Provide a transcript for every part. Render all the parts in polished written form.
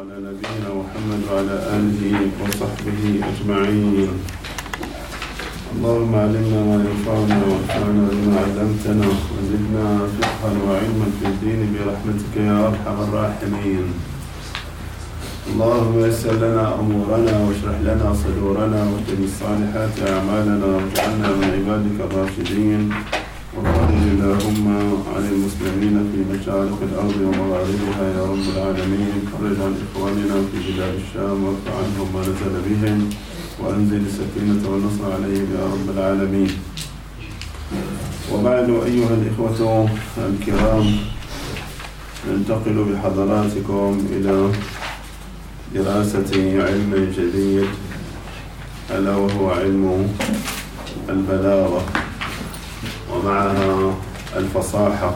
على نبينا محمد وعلى آله وصحبه أجمعين. اللهم علمنا ما ينفعنا وانفعنا بما علمتنا وزدنا فقها وعلما في الدين برحمتك يا أرحم الراحمين. اللهم يسر لنا أمورنا واشرح لنا صدورنا واهدنا الصالحات أعمالنا واجعلنا من عبادك الراشدين. وفرج اللهم عن المسلمين في مشارق الأرض ومغاربها يا رب العالمين. فرج عن إخواننا في بلاد الشام وارفع عنهم ما نزل بهم وأنزل السكينة والنصر عليهم يا رب العالمين. وبعد أيها الإخوة الكرام، ننتقل بحضراتكم إلى دراسة علم جديد ألا وهو علم البلاغة ومعها الفصاحة.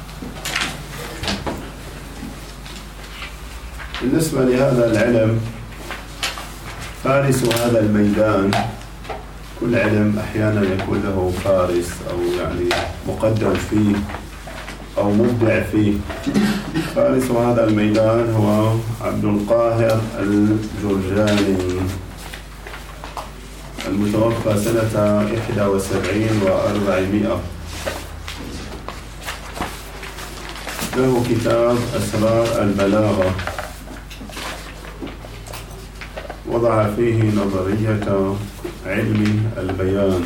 بالنسبة لهذا العلم، فارس هذا الميدان، كل علم أحيانا يكون له فارس أو يعني مقدم فيه أو مبدع فيه. فارس هذا الميدان هو عبد القاهر الجرجاني المتوفى سنة 71 و400. له كتاب أسرار البلاغة، وضع فيه نظرية علم البيان.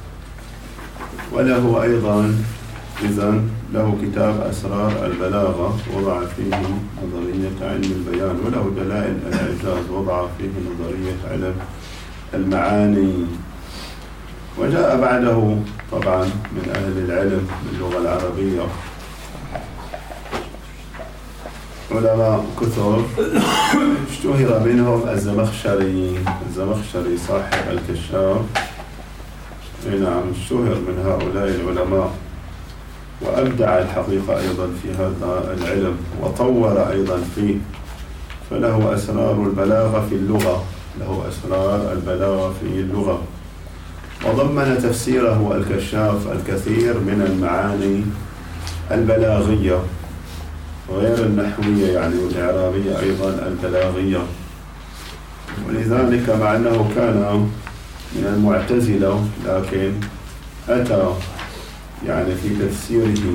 وله أيضا له كتاب أسرار البلاغة، وضع فيه نظرية علم البيان. وله دلائل الإعجاز، وضع فيه نظرية علم المعاني. وجاء بعده طبعا من أهل العلم باللغة العربية علماء كثر، اشتهر منهم الزمخشري صاحب الكشاف. نعم، اشتهر من هؤلاء العلماء وأبدع الحقيقة أيضا في هذا العلم وطور أيضا فيه. فله أسرار البلاغة في اللغة، وضمن تفسيره الكشاف الكثير من المعاني البلاغية غير النحوية يعني والإعرابية أيضا البلاغية. ولذلك مع أنه كان من المعتزلة، لكن أتى يعني في تفسيره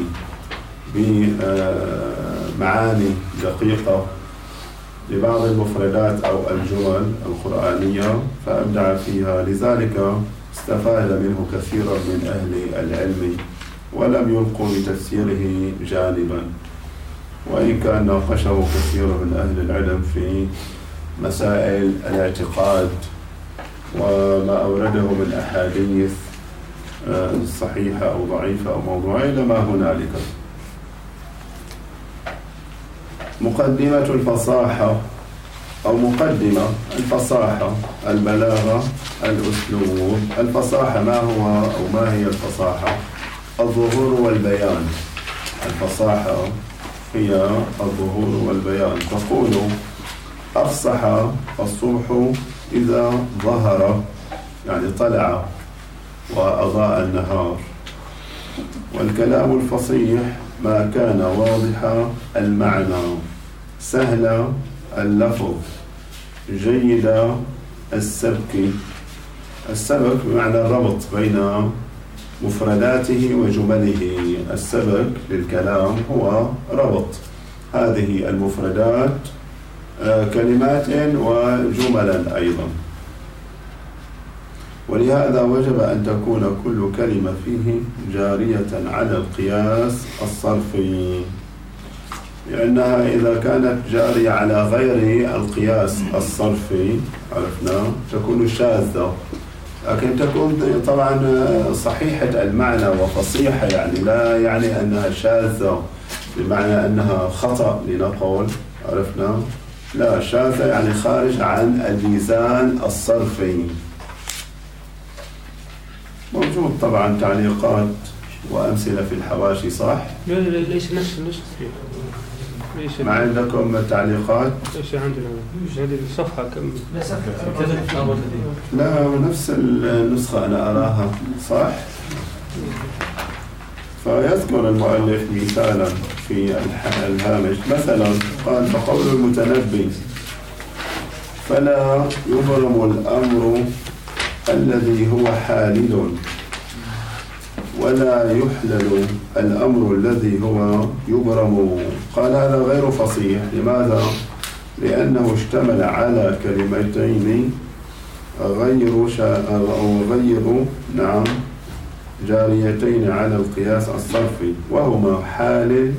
بمعاني دقيقة لبعض المفردات أو الجمل القرآنية فأبدع فيها. لذلك استفاد منه كثيرا من أهل العلم ولم يلقوا بتفسيره جانبا، وإن كان ناقشه كثير من أهل العلم في مسائل الاعتقاد وما أورده من أحاديث صحيحة أو ضعيفة أو موضوعية إلى ما هنالك. مقدمة الفصاحة أو مقدمة الفصاحة، البلاغة، الأسلوب. الفصاحة ما هو أو ما هي الفصاحة؟ الظهور والبيان. الفصاحة هي الظهور والبيان. تقول أفصح الصبح إذا ظهر، يعني طلع وأضاء النهار. والكلام الفصيح ما كان واضح المعنى، سهل اللفظ، جيد السبك. السبك بمعنى الربط بين مفرداته وجمله. السبك للكلام هو ربط هذه المفردات كلمات وجملا أيضا. ولهذا وجب أن تكون كل كلمة فيه جارية على القياس الصرفي، لأنها إذا كانت جارية على غير القياس الصرفي عرفنا تكون شاذة، لكن تكون طبعا صحيحة المعنى وفصيحة، يعني لا يعني أنها شاذة بمعنى أنها خطأ لنقول عرفنا، لا، شاذة يعني خارج عن الميزان الصرفي. موجود طبعا تعليقات وأمثلة في الحواشي، صح؟ ليس نفس ما عندكم تعليقات؟ ليس عندنا هذه الصفحة كم؟ لا، نفس النسخة أنا أراها، صح؟ فيذكر المؤلف مثالا في الهامش، مثلا قال: فقول المتنبي فلا يبرم الأمر الذي هو حالل، ولا يحلل الأمر الذي هو يبرم. قال هذا غير فصيح. لماذا؟ لأنه اشتمل على كلمتين غير جاريتين على القياس الصرفي، وهما حالل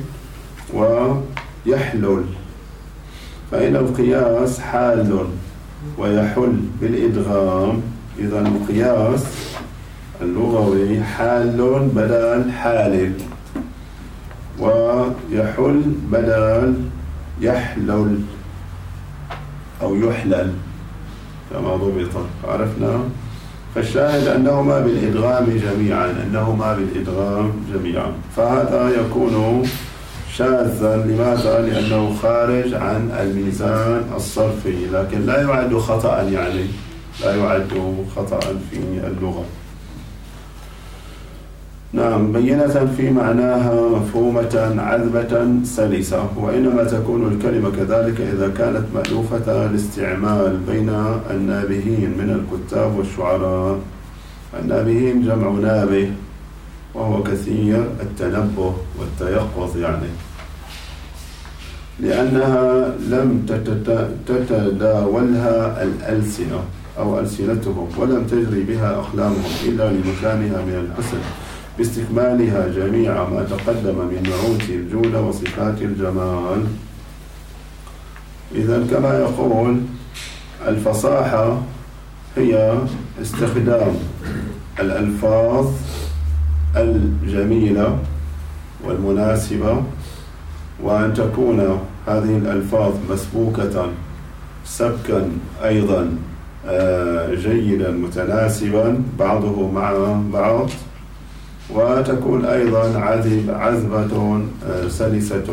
ويحلل. فإن القياس حال ويحل بالإدغام، إذا القياس اللغوي حال بدل حالل، ويحل بدل يحلل أو يحلل كما ضبط. عرفنا؟ فالشاهد أنهما بالإدغام جميعا، فهذا يكون شاذا. لماذا؟ لأنه خارج عن الميزان الصرفي، لكن لا يعد خطأ، لا يعد خطأ في اللغة. نعم. بينة في معناها مفهومة عذبة سلسة. وإنما تكون الكلمة كذلك إذا كانت مألوفة الاستعمال بين النابهين من الكتاب والشعراء. النابهين جمع نابه، وهو كثير التنبه والتيقظ، لأنها لم تتداولها الألسنة أو ألسنتهم، ولم تجري بها أقلامهم إلا لمكانها من الحسن، باستكمالها جميع ما تقدم من نعوت الجودة وصفات الجمال. إذن كما يقول الفصاحة هي استخدام الألفاظ الجميلة والمناسبة، وأن تكون هذه الألفاظ مسبوكة سبكا أيضا جيدا متناسبا بعضه مع بعض، وتكون أيضا عذبة سلسة.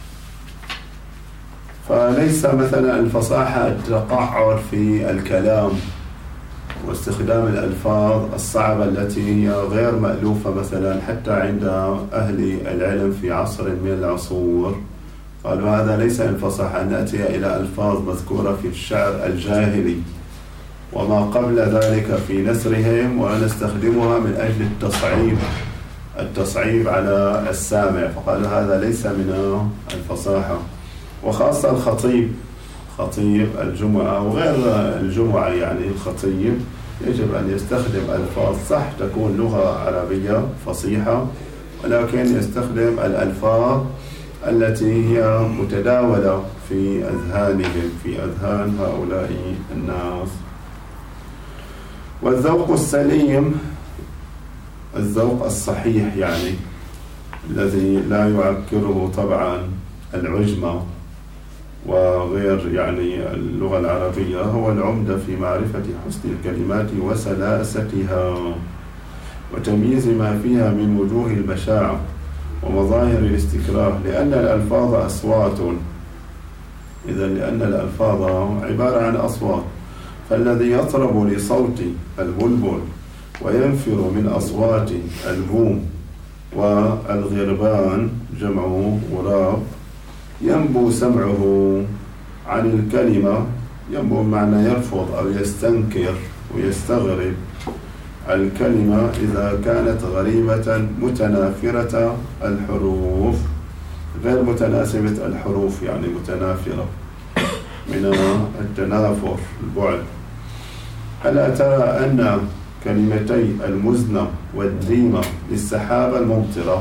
فليس مثلا الفصاحة التقعر في الكلام واستخدام الألفاظ الصعبة التي هي غير مألوفة مثلا حتى عند أهل العلم في عصر من العصور. قالوا هذا ليس الفصاحة أن نأتي إلى ألفاظ مذكورة في الشعر الجاهلي وما قبل ذلك في نثرهم ونستخدمها من أجل التصعيب على السامع. فقالوا هذا ليس من الفصاحة. وخاصة خطيب الجمعة وغير الجمعة، الخطيب يجب أن يستخدم ألفاظ صح تكون لغة عربية فصيحة، ولكن يستخدم الألفاظ التي هي متداولة في أذهانهم، في أذهان هؤلاء الناس. والذوق السليم، الذوق الصحيح الذي لا يعكره طبعا العجمة وغير اللغة العربية، هو العمدة في معرفة حسن الكلمات وسلاستها وتمييز ما فيها من وجوه البشاعة ومظاهر الاستكراه، لأن الألفاظ أصوات. لأن الألفاظ عبارة عن أصوات، فالذي يطرب لصوت البلبل وينفر من أصوات البوم والغربان جمع غراب ينبو سمعه عن الكلمة. ينبو بمعنى يرفض أو يستنكر ويستغرب الكلمة إذا كانت غريبة متنافرة الحروف، غير متناسبة الحروف متنافرة من التنافر البعد. ألا ترى أن كلمتي المزنة والديمة للسحابة الممطرة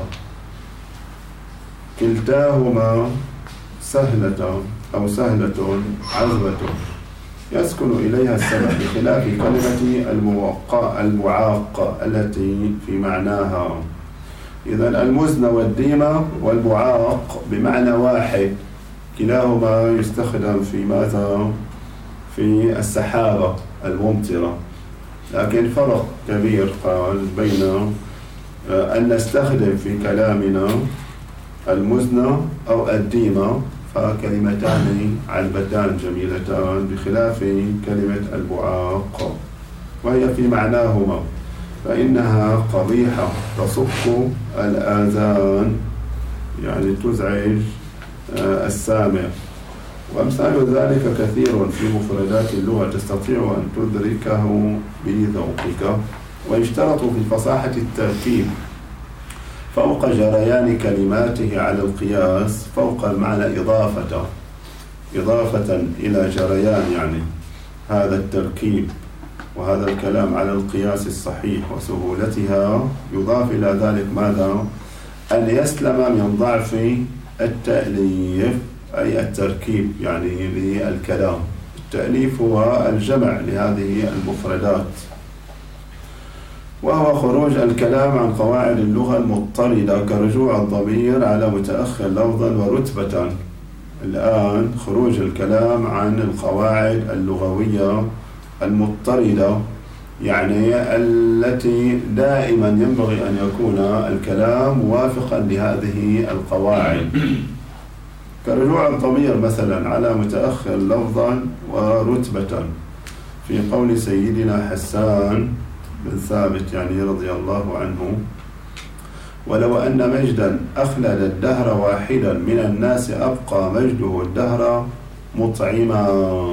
كلتاهما سهلة عذبة يسكن إليها السمع، بخلاف كلمة البعاق التي في معناها. إذن المزنة والديمة والبعاق بمعنى واحد، كلاهما يستخدم في ماذا؟ في السحابة الممطرة. لكن فرق كبير قال بين أن نستخدم في كلامنا المزنة أو الديمة، فكلمتان عذبتان جميلتان، بخلاف كلمة البعاق وهي في معناهما، فإنها قبيحة تصك الآذان تزعج السامع. وأمثال ذلك كثير في مفردات اللغة تستطيع أن تدركه بذوقك. ويشترط في فصاحة التركيب فوق جريان كلماته على القياس فوق المعنى إضافة إلى جريان يعني هذا التركيب وهذا الكلام على القياس الصحيح وسهولتها، يضاف إلى ذلك ماذا؟ أن يسلم من ضعف التأليف أي التركيب يعني للكلام. التأليف هو الجمع لهذه المفردات، وهو خروج الكلام عن قواعد اللغة المضطردة كرجوع الضمير على متأخر لفظا ورتبة. الآن خروج الكلام عن القواعد اللغوية المضطردة يعني التي دائما ينبغي أن يكون الكلام موافقا لهذه القواعد، كرجوع الضمير مثلا على متأخر لفظا ورتبة في قول سيدنا حسان بن ثابت يعني رضي الله عنه: ولو أن مجدا أخلد الدهر واحدا من الناس أبقى مجده الدهر مطعما.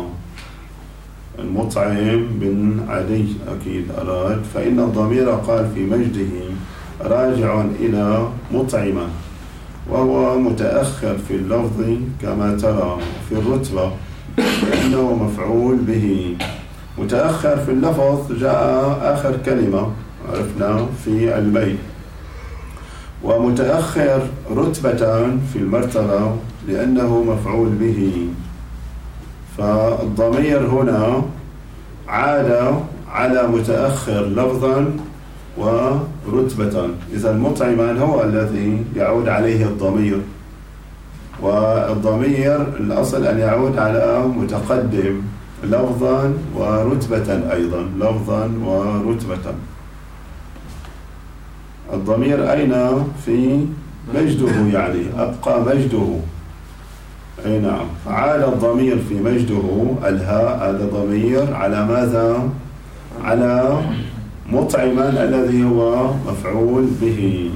المطعم بن عدي أكيد أراد، فإن الضمير قال في مجده راجع إلى مطعما، وهو متأخر في اللفظ كما ترى في الرتبة لأنه مفعول به. متأخر في اللفظ جاء آخر كلمة عرفنا في البيت، ومتأخر رتبة في المرتبة لأنه مفعول به. فالضمير هنا عاد على متأخر لفظا ورتبة، إذا مطعما هو الذي يعود عليه الضمير، والضمير الأصل أن يعود على متقدم لفظا ورتبة أيضا لفظا ورتبة. الضمير أين؟ في مجده يعني أبقى مجده. أي نعم، عاد الضمير في مجده الهاء هذا ضمير على ماذا؟ على مطعما الذي هو مفعول به.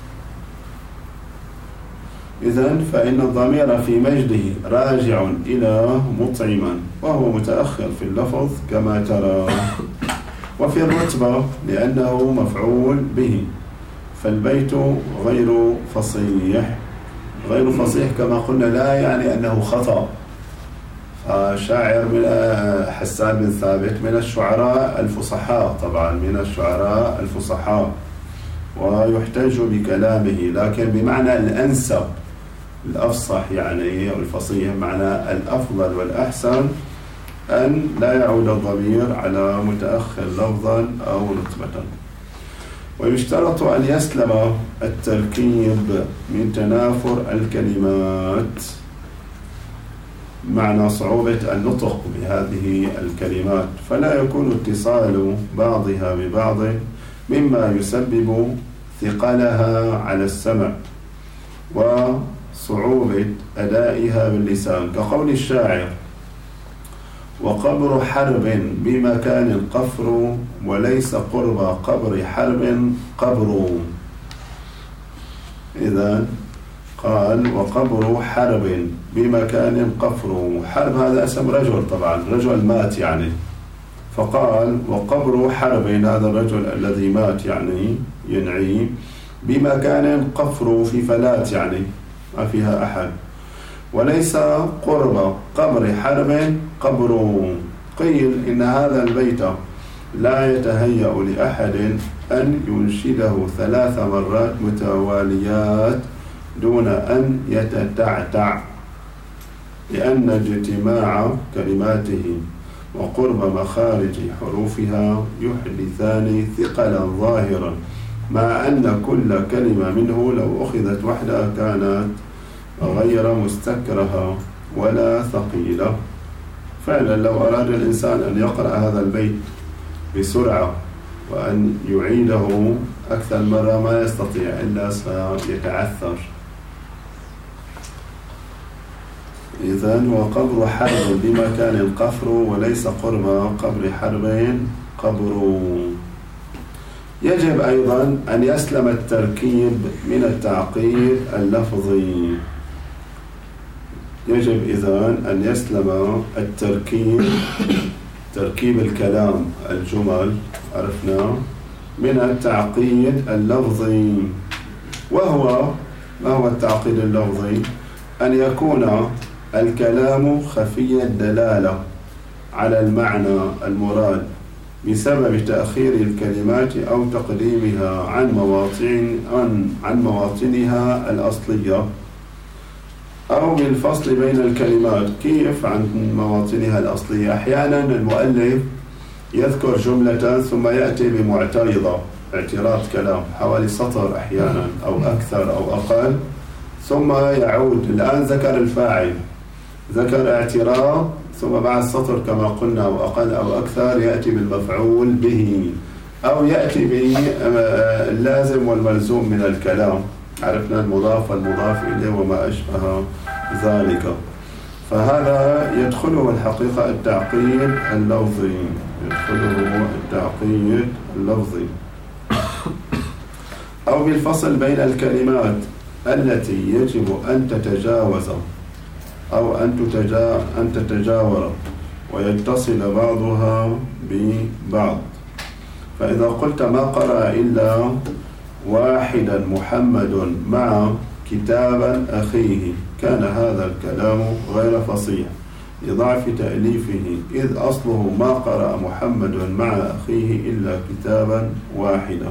إذن فإن الضمير في مجده راجع إلى مطعما وهو متأخر في اللفظ كما ترى، وفي الرتبة لأنه مفعول به. فالبيت غير فصيح. غير فصيح كما قلنا لا يعني أنه خطأ. شاعر من حسان بن ثابت من الشعراء الفصحاء، طبعا من الشعراء الفصحاء ويحتج بكلامه، لكن بمعنى الأنسب الأفصح يعني الفصيح معنى الأفضل والأحسن أن لا يعود الضمير على متأخر لفظا أو رتبة. ويشترط أن يسلم التركيب من تنافر الكلمات معنى صعوبة النطق بهذه الكلمات، فلا يكون اتصال بعضها ببعض مما يسبب ثقلها على السمع وصعوبة أدائها باللسان، كقول الشاعر: وقبر حرب بمكان قفر وليس قرب قبر حرب قبر. إذن قال وقبر حرب بمكان قفر. حرب هذا اسم رجل، طبعا رجل مات يعني، فقال وقبر حرب هذا الرجل الذي مات يعني ينعي، بمكان قفر في فلات يعني ما فيها أحد، وليس قرب قبر حرب قبر. قيل إن هذا البيت لا يتهيأ لأحد أن ينشده 3 مرات متواليات دون أن يتتعتع، لأن اجتماع كلماته وقرب مخارج حروفها يحدثان ثقلا ظاهرا، مع أن كل كلمة منه لو أخذت وحدها كانت غير مستكرهة ولا ثقيلة. فعلا لو أراد الإنسان أن يقرأ هذا البيت بسرعة وأن يعيده أكثر مرة ما يستطيع إلا سيتعثر. إذن وقبر حرب بمكان قفر وليس قرب قبر حرب قبر. يجب أيضا أن يسلم التركيب من التعقيد اللفظي. يجب إذن أن يسلم تركيب الكلام الجمل عرفنا من التعقيد اللفظي. ما هو التعقيد اللفظي؟ أن يكون الكلام خفي الدلالة على المعنى المراد بسبب تأخير الكلمات أو تقديمها عن مواطنها الأصلية، أو بالفصل بين الكلمات. كيف عن مواطنها الأصلية؟ أحيانا المؤلف يذكر جملة ثم يأتي بمعترضة، اعتراض كلام حوالي سطر أحيانا أو أكثر أو أقل، ثم يعود. الآن ذكر الفاعل، ذكر اعتراض، ثم بعد سطر كما قلنا أو أقل أو أكثر يأتي بالمفعول به، أو يأتي باللازم والملزوم من الكلام. عرفنا المضاف والمضاف إليه وما أشبه ذلك. فهذا يدخله الحقيقة التعقيد اللفظي، أو بالفصل بين الكلمات التي يجب أن تتجاوز أو أن تتجاور ويتصل بعضها ببعض. فإذا قلت ما قرأ إلا واحدا محمد مع كتابا أخيه، كان هذا الكلام غير فصيح لضعف تأليفه، إذ أصله ما قرأ محمد مع أخيه إلا كتابا واحدا.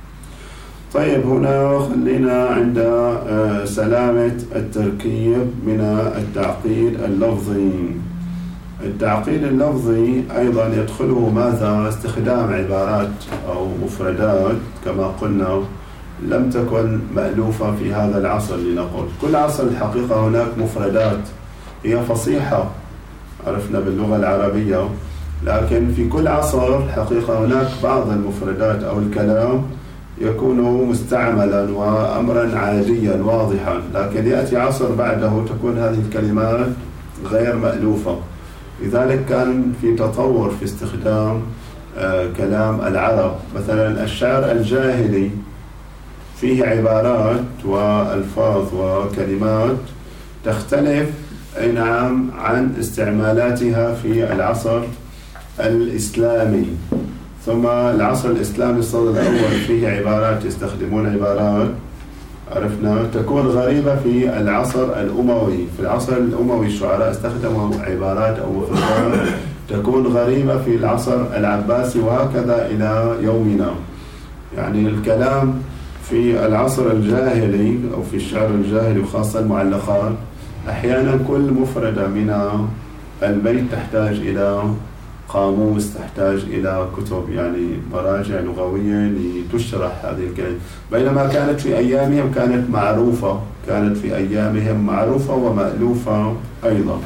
طيب، هنا خلينا عند سلامة التركيب من التعقيد اللفظي. التعقيد اللفظي أيضا يدخله ماذا؟ استخدام عبارات أو مفردات كما قلنا لم تكن مألوفة في هذا العصر. لنقول كل عصر الحقيقة هناك مفردات هي فصيحة عرفنا باللغة العربية، لكن في كل عصر الحقيقة هناك بعض المفردات أو الكلام يكون مستعملا وأمرا عاديا واضحا، لكن يأتي عصر بعده تكون هذه الكلمات غير مألوفة. لذلك كان في تطور في استخدام كلام العرب. مثلا الشعر الجاهلي فيه عبارات وألفاظ وكلمات تختلف نعم عن استعمالاتها في العصر الإسلامي. ثم العصر الإسلامي الصدر الأول فيه عبارات يستخدمون عبارات عرفنا تكون غريبة في العصر الأموي. في العصر الأموي الشعراء استخدموا عبارات أو مفردات تكون غريبة في العصر العباسي، وهكذا إلى يومنا. يعني الكلام في العصر الجاهلي أو في الشعر الجاهلي وخاصة المعلقات أحيانا كل مفردة من البيت تحتاج إلى قاموس، تحتاج إلى كتب يعني مراجع لغوية لتشرح هذه الكلمة، بينما كانت في أيامهم معروفة ومألوفة أيضا.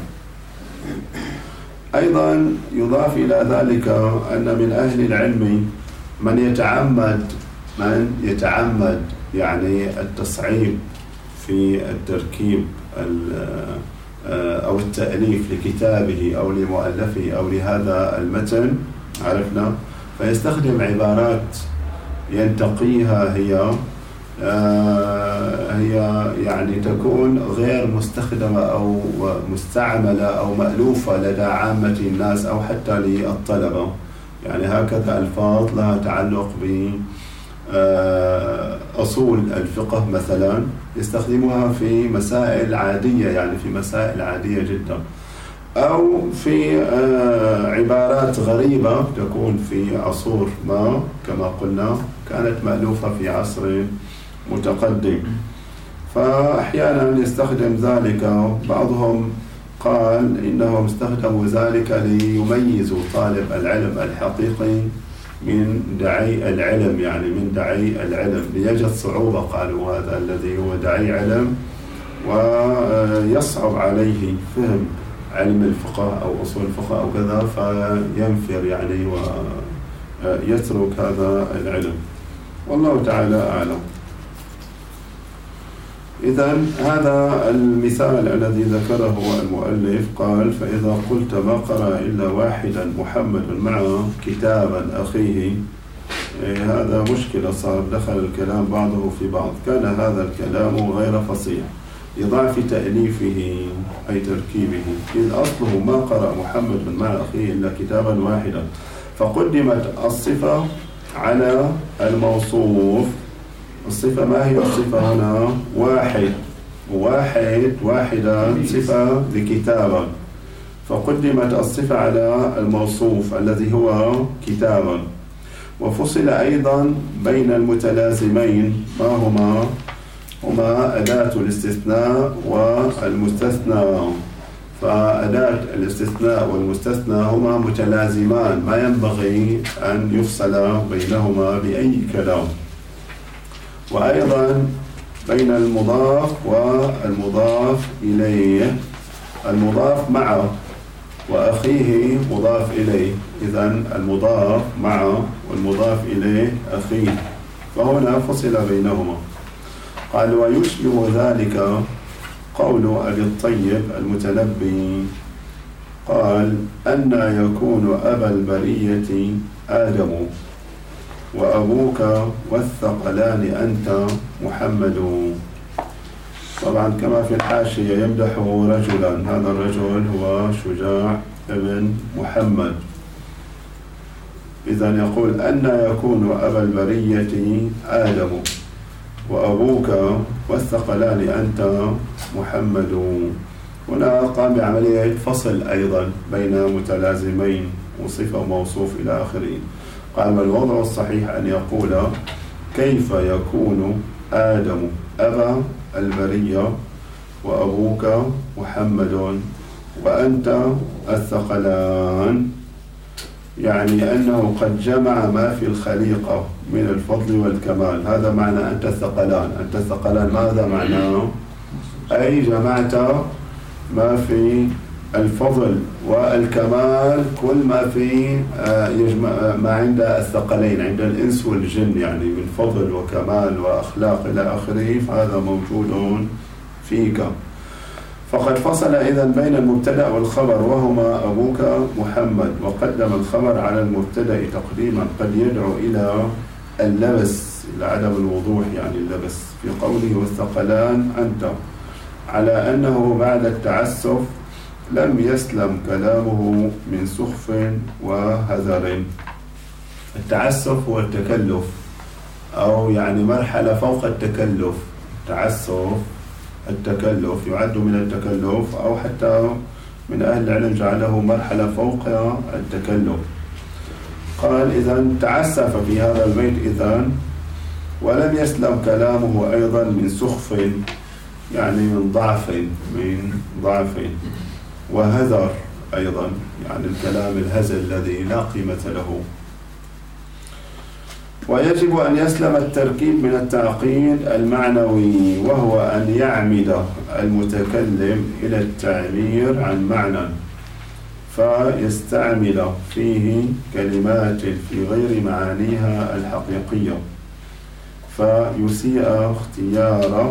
يضاف إلى ذلك أن من أهل العلم من يتعمد يعني التصعيب في التركيب أو التأليف لكتابه أو لمؤلفه أو لهذا المتن عرفنا، فيستخدم عبارات ينتقيها هي يعني تكون غير مستخدمة أو مستعملة أو مألوفة لدى عامة الناس أو حتى للطلبة. يعني هكذا ألفاظ لها تعلق بأصول الفقه مثلا يستخدمها في مسائل عادية، يعني في مسائل عادية جدا، أو في عبارات غريبة تكون في عصور ما كما قلنا كانت مألوفة في عصر متقدم. فأحيانا يستخدم ذلك. بعضهم قال إنهم استخدموا ذلك ليميزوا طالب العلم الحقيقي من دعي العلم، يعني من دعي العلم ليجد صعوبة، قالوا هذا الذي هو دعي علم ويصعب عليه فهم علم الفقه أو أصول الفقه أو كذا، فينفر يعني ويترك هذا العلم. والله تعالى أعلم. إذن هذا المثال الذي ذكره المؤلف قال: فإذا قلت ما قرأ إلا واحدا محمد مع كتابا أخيه، هذا مشكلة، صار دخل الكلام بعضه في بعض، كان هذا الكلام غير فصيح لضعف تأليفه أي تركيبه، إذ أصله ما قرأ محمد مع أخيه إلا كتابا واحدا، فقدمت الصفة على الموصوف. الصفة ما هي الصفة هنا؟ واحدا صفة لكتابا، فقدمت الصفة على الموصوف الذي هو كتابا. وفصل أيضا بين المتلازمين ما هما أداة الاستثناء والمستثنى. فأداة الاستثناء والمستثنى هما متلازمان، ما ينبغي أن يفصل بينهما بأي كلام. وأيضا بين المضاف والمضاف إليه، المضاف معه وأخيه مضاف إليه، إذن المضاف معه والمضاف إليه أخيه، فهنا فصل بينهما. قال ويشبه ذلك قول أبي الطيب المتنبي قال أن يكون أبا البرية آدم وأبوك والثقلان أنت محمد. طبعا كما في الحاشية يمدح رجلا، هذا الرجل هو شجاع ابن محمد. إذن يقول أن يكون أبا البرية آدم وأبوك والثقلان أنت محمد. هنا قام بعملية فصل أيضا بين متلازمين وصفة وموصوف إلى آخره. قال والوضع الصحيح أن يقول كيف يكون آدم أبا البرية وأبوك محمد وأنت الثقلان، يعني أنه قد جمع ما في الخليقة من الفضل والكمال. هذا معنى أنت الثقلان. أنت الثقلان ماذا معناه؟ أي جمعت ما في الفضل والكمال، كل ما في يجمع ما عند الثقلين، عند الإنس والجن، يعني من فضل وكمال وأخلاق إلى آخره، فهذا موجود فيك. فقد فصل إذن بين المبتدأ والخبر وهما أبوك محمد، وقدم الخبر على المبتدأ تقديما قد يدعو إلى اللبس، إلى عدم الوضوح، يعني اللبس في قوله والثقلان أنت، على أنه بعد التعسف لم يسلم كلامه من سخف وهذر. التعسف هو التكلف، أو يعني مرحلة فوق التكلف. تعسف التكلف يعد من التكلف، أو حتى من أهل العلم جعله مرحلة فوق التكلف. قال إذن تعسف في هذا البيت إذن، ولم يسلم كلامه أيضا من سخف، يعني من ضعف وهذر أيضا، يعني الكلام الهزل الذي لا قيمة له. ويجب أن يسلم التركيب من التعقيد المعنوي، وهو أن يعمد المتكلم إلى التعبير عن معنى فيستعمل فيه كلمات في غير معانيها الحقيقية، فيسيء اختيار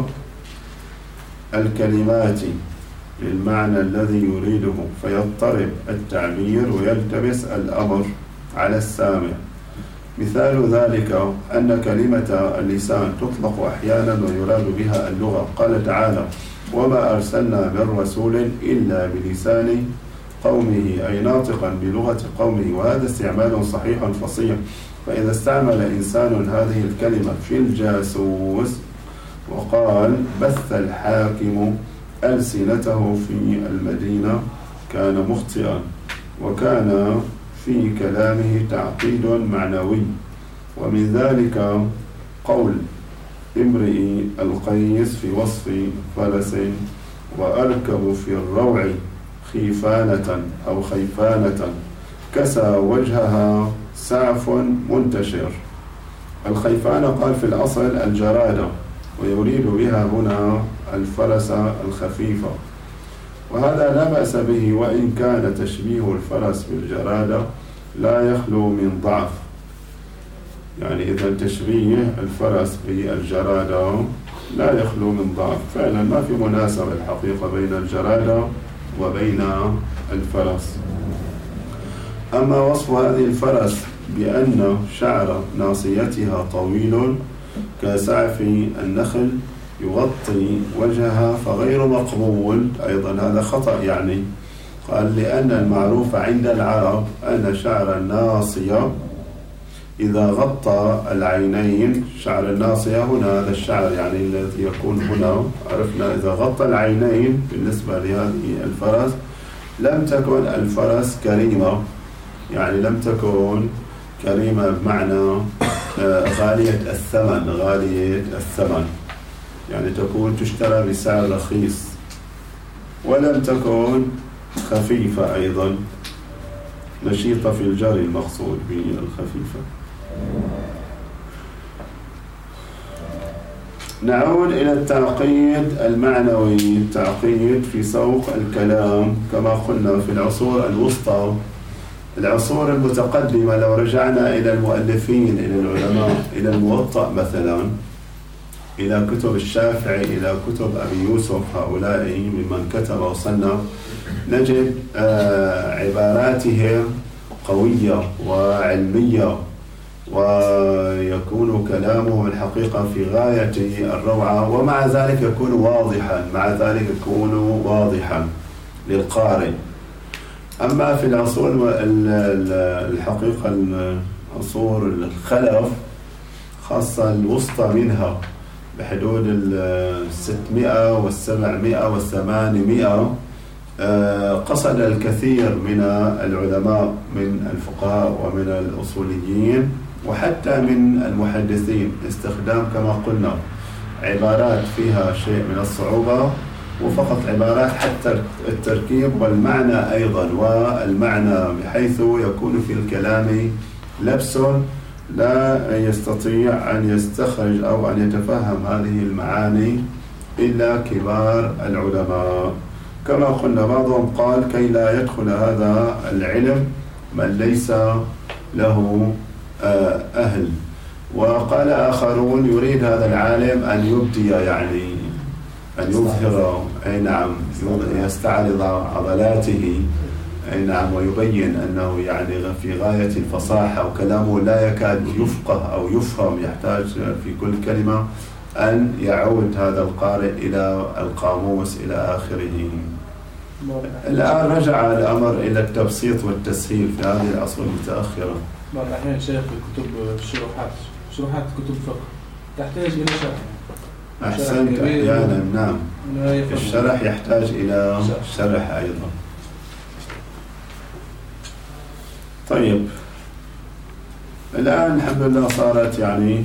الكلمات للمعنى الذي يريده، فيضطرب التعبير ويلتبس الأمر على السامع. مثال ذلك أن كلمة اللسان تطلق أحيانا ويراد بها اللغة. قال تعالى وما أرسلنا من رسول إلا بلسان قومه، أي ناطقا بلغة قومه، وهذا استعمال صحيح فصيح. فإذا استعمل إنسان هذه الكلمة في الجاسوس وقال بث الحاكم ألسنته في المدينة كان مخطئا، وكان في كلامه تعقيد معنوي. ومن ذلك قول امرئ القيس في وصف فرس وأركب في الروع خيفانة أو خيفانة كسى وجهها سعف منتشر. الخيفانة قال في الأصل الجرادة، ويريد بها هنا الفرس الخفيفة، وهذا لا بأس به، وإن كان تشبيه الفرس بالجرادة لا يخلو من ضعف. يعني إذا تشبيه الفرس بالجرادة لا يخلو من ضعف، فعلا ما في مناسبة الحقيقة بين الجرادة وبين الفرس. أما وصف هذه الفرس بأن شعر ناصيتها طويل كسعف النخل يغطي وجهها فغير مقبول أيضا، هذا خطأ يعني. قال لأن المعروف عند العرب أن شعر الناصية إذا غطى العينين، شعر الناصية هنا هذا الشعر يعني الذي يكون هنا، عرفنا إذا غطى العينين بالنسبة لهذه الفرس لم تكن الفرس كريمة، يعني لم تكن كريمة بمعنى غالية الثمن، غالية الثمن يعني تكون تشترى بسعر رخيص، ولم تكن خفيفة أيضا، نشيطة في الجري المقصود بالخفيفة. نعود إلى التعقيد المعنوي، التعقيد في سوق الكلام كما قلنا في العصور الوسطى. العصور المتقدمة لو رجعنا إلى المؤلفين، إلى العلماء، إلى الموطأ مثلا، إلى كتب الشافعي، إلى كتب أبي يوسف، هؤلاء ممن كتب وصنف، نجد عباراتهم قوية وعلمية، ويكون كلامهم الحقيقة في غاية الروعة، ومع ذلك يكون واضحا للقارئ. أما في العصور الحقيقة عصور الخلف خاصة الوسطى منها بحدود 600 والسبعمائة والثمانمائة، قصد الكثير من العلماء من الفقهاء ومن الأصوليين وحتى من المحدثين استخدام كما قلنا عبارات فيها شيء من الصعوبة، وفقط عبارات حتى التركيب والمعنى أيضا، والمعنى بحيث يكون في الكلام لبس لا يستطيع أن يستخرج أو أن يتفهم هذه المعاني إلا كبار العلماء. كما قلنا بعضهم قال كي لا يدخل هذا العلم من ليس له أهل، وقال آخرون يريد هذا العالم أن يبدي، يعني أن يظهر، أي نعم، يستعرض عضلاته، أي نعم، ويبين أنه يعني في غاية الفصاحة وكلامه لا يكاد يفقه أو يفهم، يحتاج في كل كلمة أن يعود هذا القارئ إلى القاموس إلى آخره. الآن رجع الأمر إلى التبسيط والتسهيل في هذه العصور المتأخرة. بعض الأحيان شيخ في كتب شروحات كتب فقه تحتاج إلى شرح. أحسنت، أحيانا نعم، الشرح يحتاج إلى شرح أيضا. طيب الآن الحمد لله صارت يعني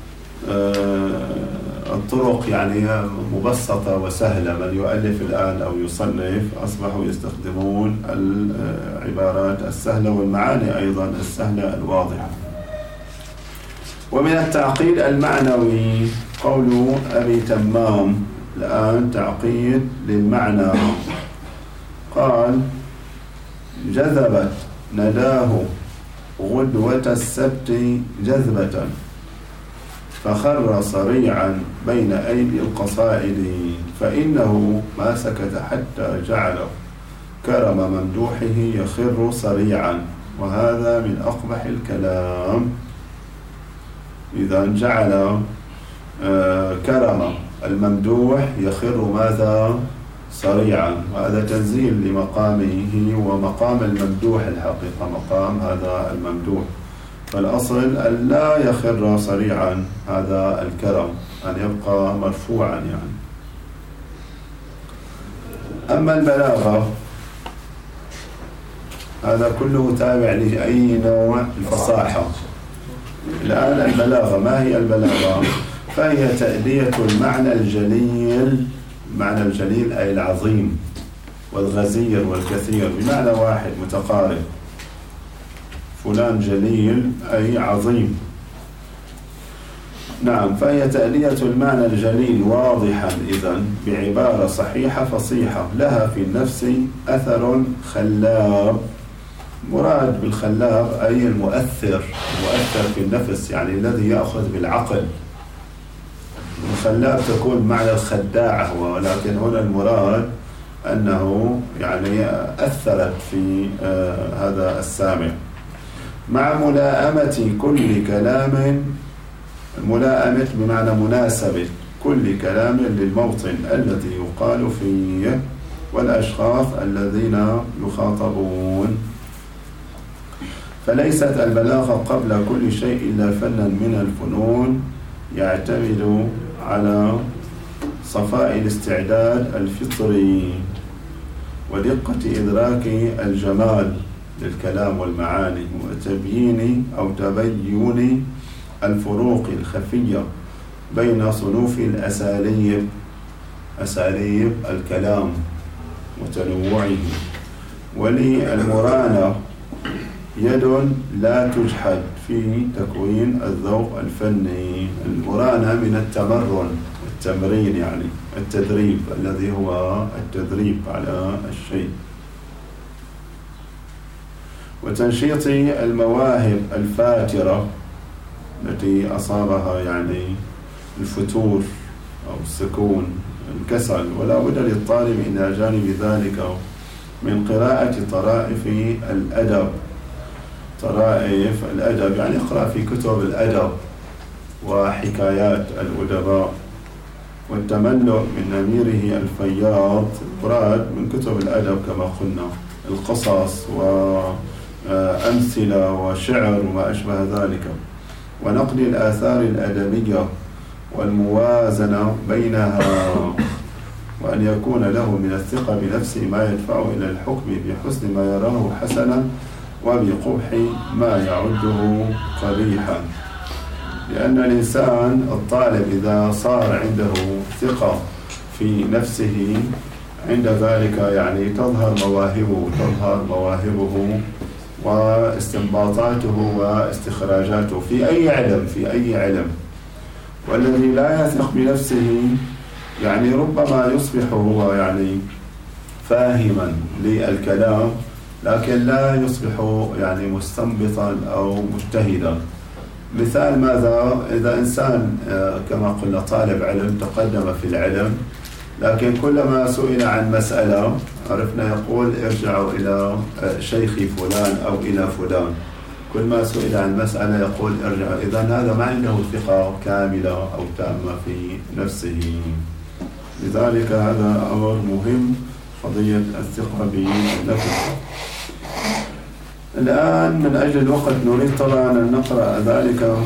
الطرق يعني مبسطة وسهلة، من يؤلف الآن أو يصنف أصبحوا يستخدمون العبارات السهلة والمعاني أيضا السهلة الواضحة. ومن التعقيد المعنوي قول أبي تمام، الآن تعقيد للمعنى، قال جذبت نداه غدوة السبت جذبة فخر صريعا بين أيدي القصائد، فإنه ما سكت حتى جعل كرم ممدوحه يخر صريعا، وهذا من أقبح الكلام. إذا جعل كرم الممدوح يخر ماذا؟ صريعا، وهذا تنزيل لمقامه ومقام الممدوح الحقيقة، مقام هذا الممدوح، فالأصل أن لا يخر صريعا هذا الكرم، أن يبقى مرفوعا يعني. أما البلاغة هذا كله تابع لأي نوع الفصاحة. الآن البلاغة، ما هي البلاغة؟ فهي تأدية المعنى الجليل، معنى الجليل أي العظيم والغزير والكثير بمعنى واحد متقارب، فلان جليل أي عظيم. نعم، فهي تأدية المعنى الجليل واضحا إذن بعبارة صحيحة فصيحة لها في النفس أثر خلاب. مراد بالخلاب أي المؤثر في النفس، يعني الذي يأخذ بالعقل. الخلاب تكون معنى الخداعة، ولكن هنا المراد أنه يعني أثرت في هذا السامع، مع ملائمة كل كلام، ملائمة بمعنى مناسبة كل كلام للموطن الذي يقال فيه والأشخاص الذين يخاطبون. فليست البلاغة قبل كل شيء إلا فنا من الفنون يعتمد على صفاء الاستعداد الفطري ودقة إدراك الجمال للكلام والمعاني وتبيين أو تبين الفروق الخفية بين صنوف أساليب الكلام وتنوعه. وللمرانة يد لا تجحد في تكوين الذوق الفني. المرانة من التمرن والتمرين، يعني التدريب الذي هو التدريب على الشيء. وتنشيط المواهب الفاترة التي أصابها يعني الفتور أو السكون الكسل. ولا بد للطالب إلى جانب ذلك من قراءة طرائف الأدب. طرائف الأدب يعني اقرأ في كتب الأدب وحكايات الأدباء، والتملؤ من نميره الفياض مراد من كتب الأدب كما قلنا، القصص وأمثلة وشعر وما أشبه ذلك، ونقد الآثار الأدبية والموازنة بينها، وأن يكون له من الثقة بنفسه ما يدفعه إلى الحكم بحسن ما يراه حسنا وبقبح ما يعده قبيحا. لأن الإنسان الطالب إذا صار عنده ثقة في نفسه عند ذلك يعني تظهر مواهبه واستنباطاته واستخراجاته في أي علم. والذي لا يثق بنفسه يعني ربما يصبح هو يعني فاهما للكلام لكن لا يصبح يعني مستنبطا أو مجتهدا. مثال ماذا؟ إذا إنسان كما قلنا طالب علم تقدم في العلم، لكن كلما سئل عن مسألة عرفنا يقول ارجعوا إلى شيخي فلان أو إلى فلان. كل ما سئل عن مسألة يقول ارجع. إذن هذا ما عنده ثقة كاملة أو تامة في نفسه. لذلك هذا أمر مهم، قضية الثقة بالنفس. الآن من أجل الوقت نريد طبعا أن نقرأ ذلك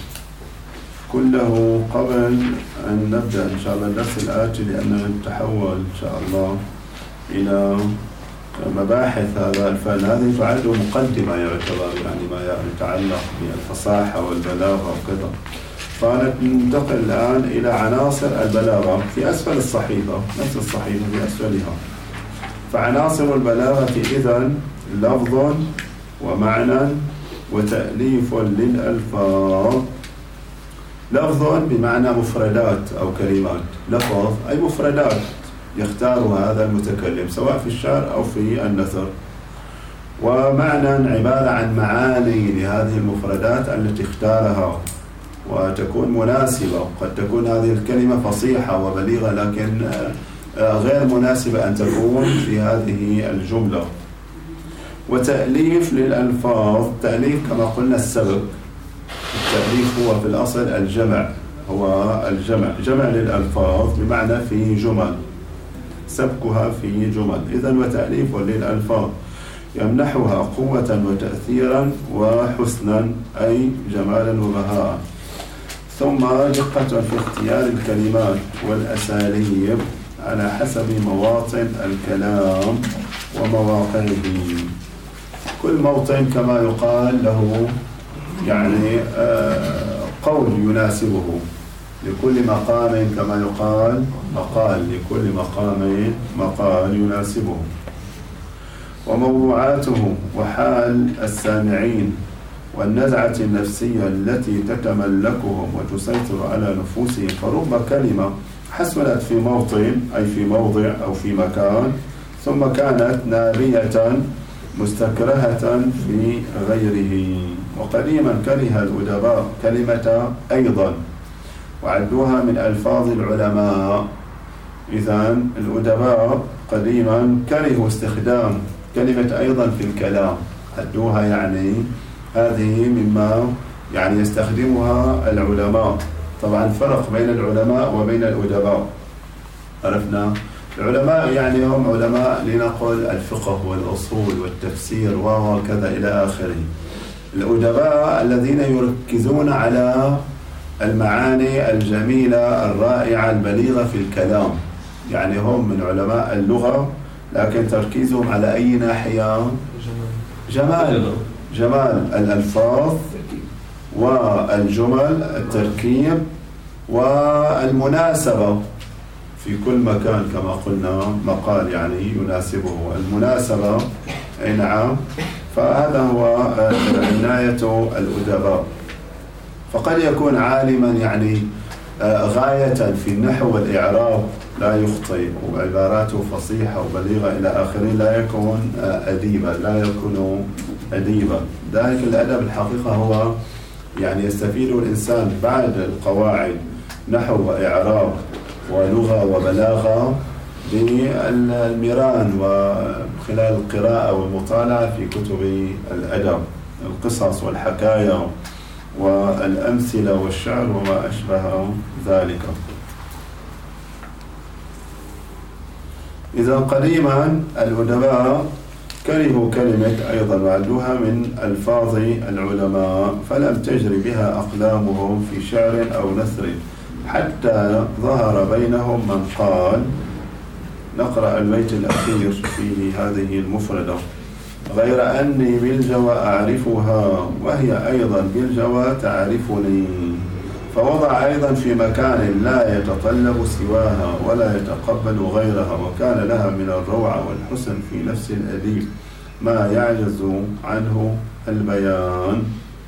كله قبل أن نبدأ إن شاء الله الدرس الآتي، لأننا نتحول إن شاء الله إلى مباحث هذا الفن. هذه تعد مقدمة يعتبر يعني ما يتعلق بالفصاحة والبلاغة وكذا. فننتقل الآن إلى عناصر البلاغة في أسفل الصحيفة، نفس الصحيفة في أسفلها. فعناصر البلاغة إذن لفظ ومعنى وتأليف للألفاظ. لفظ بمعنى مفردات أو كلمات، لفظ أي مفردات يختارها هذا المتكلم سواء في الشعر أو في النثر. ومعنى عبارة عن معاني لهذه المفردات التي اختارها وتكون مناسبة. قد تكون هذه الكلمة فصيحة وبليغة لكن غير مناسبة أن تكون في هذه الجملة. وتأليف للألفاظ، تأليف كما قلنا السبق. التأليف هو في الأصل الجمع، جمع للألفاظ بمعنى في جمل، سبكها في جمل. إذن وتأليف للألفاظ يمنحها قوة وتأثيرا وحسنا أي جمالا وبهاء. ثم دقة في اختيار الكلمات والأساليب على حسب مواطن الكلام ومواقعه. كل موطن كما يقال له يعني قول يناسبه، لكل مقام كما يقال مقال، لكل مقام مقال يناسبه. وموضوعاته وحال السامعين والنزعة النفسية التي تتملكهم وتسيطر على نفوسهم. فرب كلمة حصلت في موطن أي في موضع أو في مكان ثم كانت نابية مستكرهة في غيره. وقديما كره الأدباء كلمة أيضا وعدوها من ألفاظ العلماء. إذن الأدباء قديما كرهوا استخدام كلمة أيضا في الكلام، عدوها يعني هذه مما يعني يستخدمها العلماء طبعا فرق بين العلماء وبين الأدباء. عرفنا العلماء يعني هم علماء لنقل الفقه والأصول والتفسير وكذا إلى آخره. الأدباء الذين يركزون على المعاني الجميلة الرائعة البليغة في الكلام، يعني هم من علماء اللغة لكن تركيزهم على أي ناحية؟ جمال الألفاظ والجمل، التركيب والمناسبة في كل مكان كما قلنا مقال يعني يناسبه المناسبة. أي نعم. فهذا هو عناية الأدباء. فقد يكون عالما يعني غاية في النحو والإعراب لا يخطئ وعباراته فصيحة وبليغة إلى آخره، لا يكون أديبا. ذلك الأدب الحقيقة هو يعني يستفيد الإنسان بعد القواعد نحو وإعراب ولغة وبلاغة بالميران وخلال القراءة والمطالعة في كتب الأدب، القصص والحكاية والأمثلة والشعر وما أشبه ذلك. إذا قديما الأدباء كرهوا كلمة أيضا وعدوها من ألفاظ العلماء، فلم تجري بها أقلامهم في شعر أو نثر، حتى ظهر بينهم من قال، نقرأ البيت الأخير في هذه المفردة: غير أني بالجوى أعرفها وهي أيضا بالجوى تعرفني. فوضع أيضا في مكان لا يتطلب سواها ولا يتقبل غيرها، وكان لها من الروعة والحسن في نفس الأديب ما يعجز عنه البيان.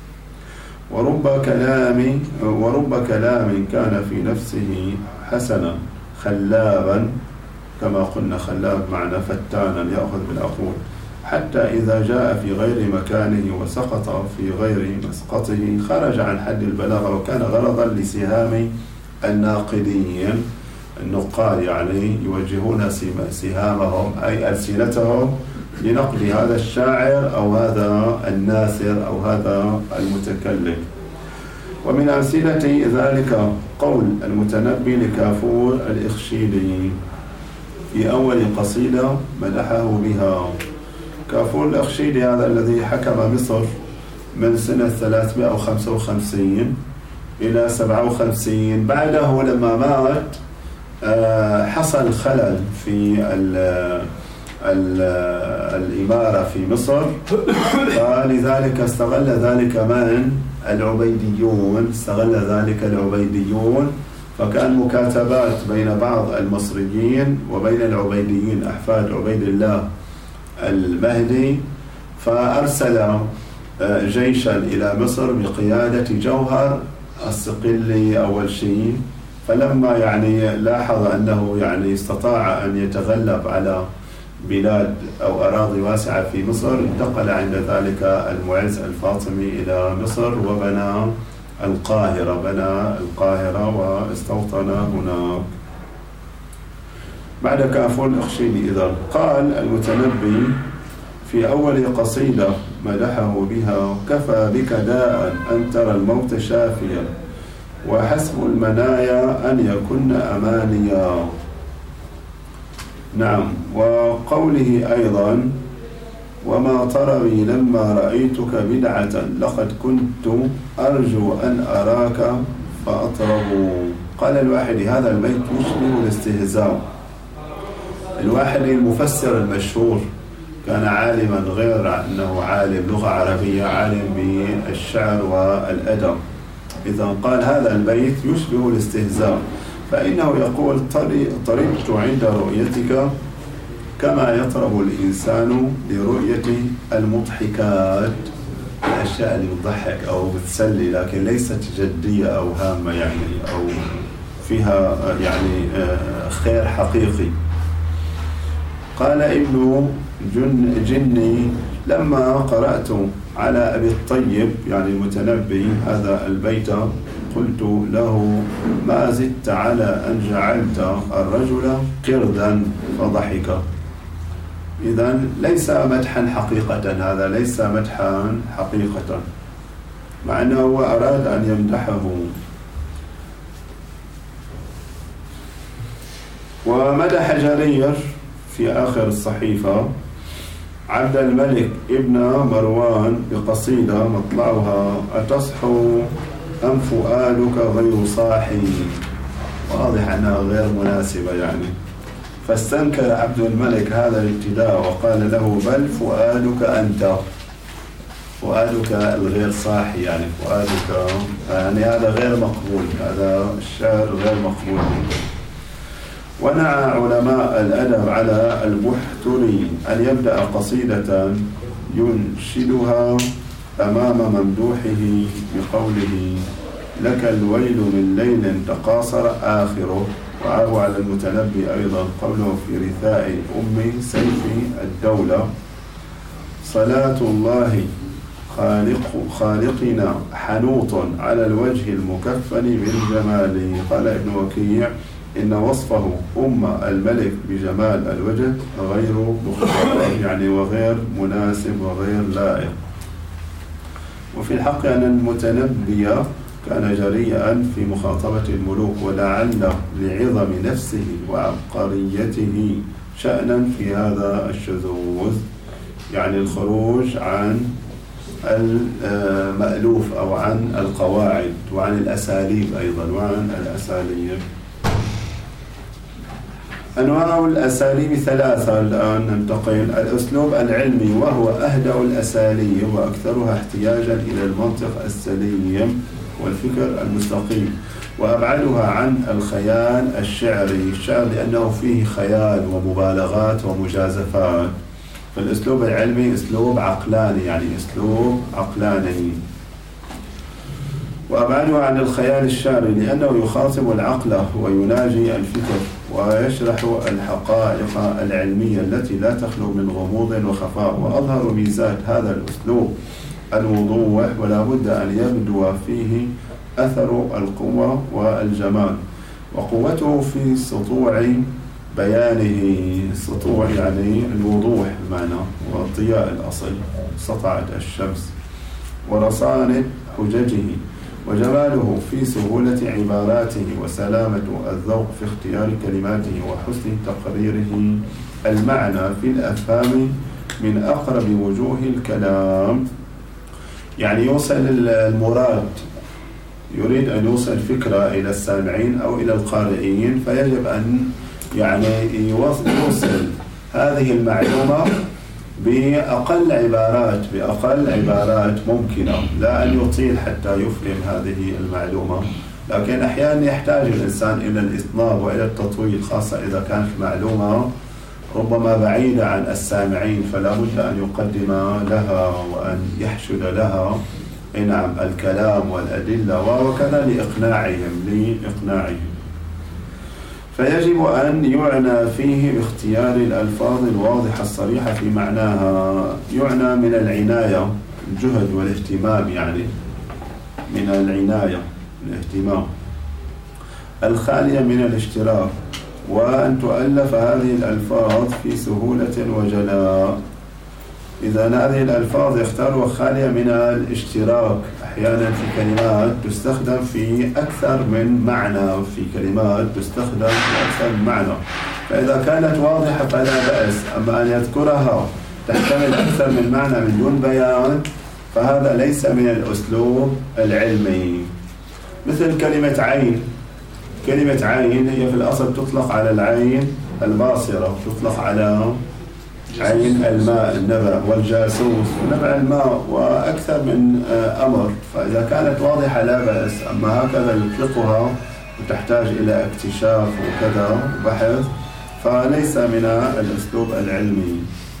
ورب كلام كان في نفسه حسنا خلابا، كما قلنا خلاب معنى فتانا يأخذ بالعقول، حتى إذا جاء في غير مكانه وسقط في غير مسقطه خرج عن حد البلاغة، وكان غرضا لسهام الناقدين. النقاد يعني يوجهون سهامهم أي ألسنتهم لنقد هذا الشاعر أو هذا الناثر أو هذا المتكلم. ومن أمثلة ذلك قول المتنبي لكافور الإخشيدي في أول قصيدة مدحه بها. كافور الإخشيدي هذا الذي حكم مصر من سنة 355 إلى 57. بعده لما مات حصل خلل في الإمارة في مصر، فلذلك استغل ذلك العبيديون، فكان مكاتبات بين بعض المصريين وبين العبيديين أحفاد عبيد الله المهدي، فأرسل جيشا إلى مصر بقيادة جوهر الصقلي أول شيء. فلما يعني لاحظ أنه يعني استطاع أن يتغلب على بلاد أو أراضي واسعة في مصر، انتقل عند ذلك المعز الفاطمي إلى مصر وبنى القاهرة واستوطن هناك. بعد كافور الإخشيدي إذا قال المتنبي في أول قصيدة مدحه بها: كفى بك داء أن ترى الموت شافيا، وحسب المنايا أن يكن أمانيا. نعم. وقوله أيضا: وما طربي لما رأيتك بدعة، لقد كنت أرجو أن أراك فأطرب. قال الواحدي هذا البيت يشبه الاستهزاء. الواحدي المفسر المشهور كان عالما غير أنه عالم لغة عربية، عالم بالشعر والأدب. إذا قال هذا البيت يشبه الاستهزاء، فإنه يقول: طربت عند رؤيتك كما يطرب الإنسان لرؤية المضحكات، الأشياء اللي بتضحك أو بتسلي لكن ليست جدية أو هامة يعني أو فيها يعني خير حقيقي. قال ابن جني: لما قرأت على أبي الطيب يعني المتنبي هذا البيت قلت له: ما زدت على أن جعلت الرجل قردا فضحك. إذن ليس مدحا حقيقة، هذا ليس مدحا حقيقة، مع أنه أراد أن يمدحه. ومدح جرير في آخر الصحيفة عبد الملك ابن مروان بقصيدة مطلعها: أتصحو أم فؤادك غير صاحي. واضح أنها غير مناسبة يعني، فاستنكر عبد الملك هذا الابتداء وقال له: بل فؤادك أنت، فؤادك الغير صاحي، يعني فؤادك، يعني هذا غير مقبول، هذا الشعر غير مقبول. ونعى علماء الأدب على البحتري أن يبدأ قصيدة ينشدها أمام ممدوحه بقوله: لك الويل من ليل تقاصر آخره. وعاب على المتنبي أيضا قوله في رثاء أم سيف الدولة: صلاة الله خالقنا حنوط على الوجه المكفل بالجمال. قال ابن وكيع: إن وصفه أم الملك بجمال الوجه غير مختار، يعني وغير مناسب وغير لائق. وفي الحق أن المتنبي كان جريئا في مخاطبة الملوك، ولعل لعظم نفسه وعبقريته شأنا في هذا الشذوذ، يعني الخروج عن المألوف أو عن القواعد وعن الأساليب أيضا، وعن الأساليب. أنواع الأساليب ثلاثة الآن ننتقل. الأسلوب العلمي وهو أهدأ الأساليب وأكثرها احتياجا إلى المنطق السليم والفكر المستقيم، وأبعدها عن الخيال الشعري، الشعر لأنه فيه خيال ومبالغات ومجازفات. فالأسلوب العلمي أسلوب عقلاني، يعني أسلوب عقلاني. وأبعدها عن الخيال الشعري لأنه يخاطب العقل ويناجي الفكر ويشرح الحقائق العلمية التي لا تخلو من غموض وخفاء. وأظهر ميزات هذا الأسلوب الوضوح، ولا بد أن يبدو فيه أثر القوة والجمال، وقوته في سطوع بيانه. سطوع يعني الوضوح بمعنى، والضياء الأصل، سطعت الشمس، ورصانة حججه، وجماله في سهولة عباراته، وسلامة الذوق في اختيار كلماته، وحسن تقريره المعنى في الأفهام من أقرب وجوه الكلام. يعني يوصل المراد، يريد أن يوصل فكرة إلى السامعين أو إلى القارئين، فيجب أن يعني يوصل هذه المعلومة بأقل عبارات ممكنة، لا أن يطيل حتى يفهم هذه المعلومة. لكن أحيانا يحتاج الإنسان إلى الإطناب وإلى التطويل، خاصة إذا كانت المعلومة ربما بعيدة عن السامعين، فلا بد أن يقدم لها وأن يحشد لها الكلام والأدلة، وكذا لإقناعهم. فيجب أن يعنى فيه باختيار الألفاظ الواضحة الصريحة في معناها. يعنى من العناية، الجهد والاهتمام، يعني من العناية الاهتمام، الخالية من الاشتراك، وأن تؤلف هذه الألفاظ في سهولة وجلاء. إذا هذه الألفاظ يختارها خالية من الاشتراك. أحيانا في كلمات تستخدم في أكثر من معنى، في كلمات تستخدم في أكثر من معنى، فإذا كانت واضحة فلا بأس. أما أن يذكرها تحتمل أكثر من معنى من دون بيان، فهذا ليس من الأسلوب العلمي. مثل كلمة عين. كلمة عين هي في الأصل تطلق على العين الباصرة، تطلق على عين الماء، النبع، والجاسوس ونبع الماء، وأكثر من أمر. فإذا كانت واضحة لا بأس. أما هكذا يطلقها وتحتاج إلى اكتشاف وكذا وبحث، فليس من الأسلوب العلمي.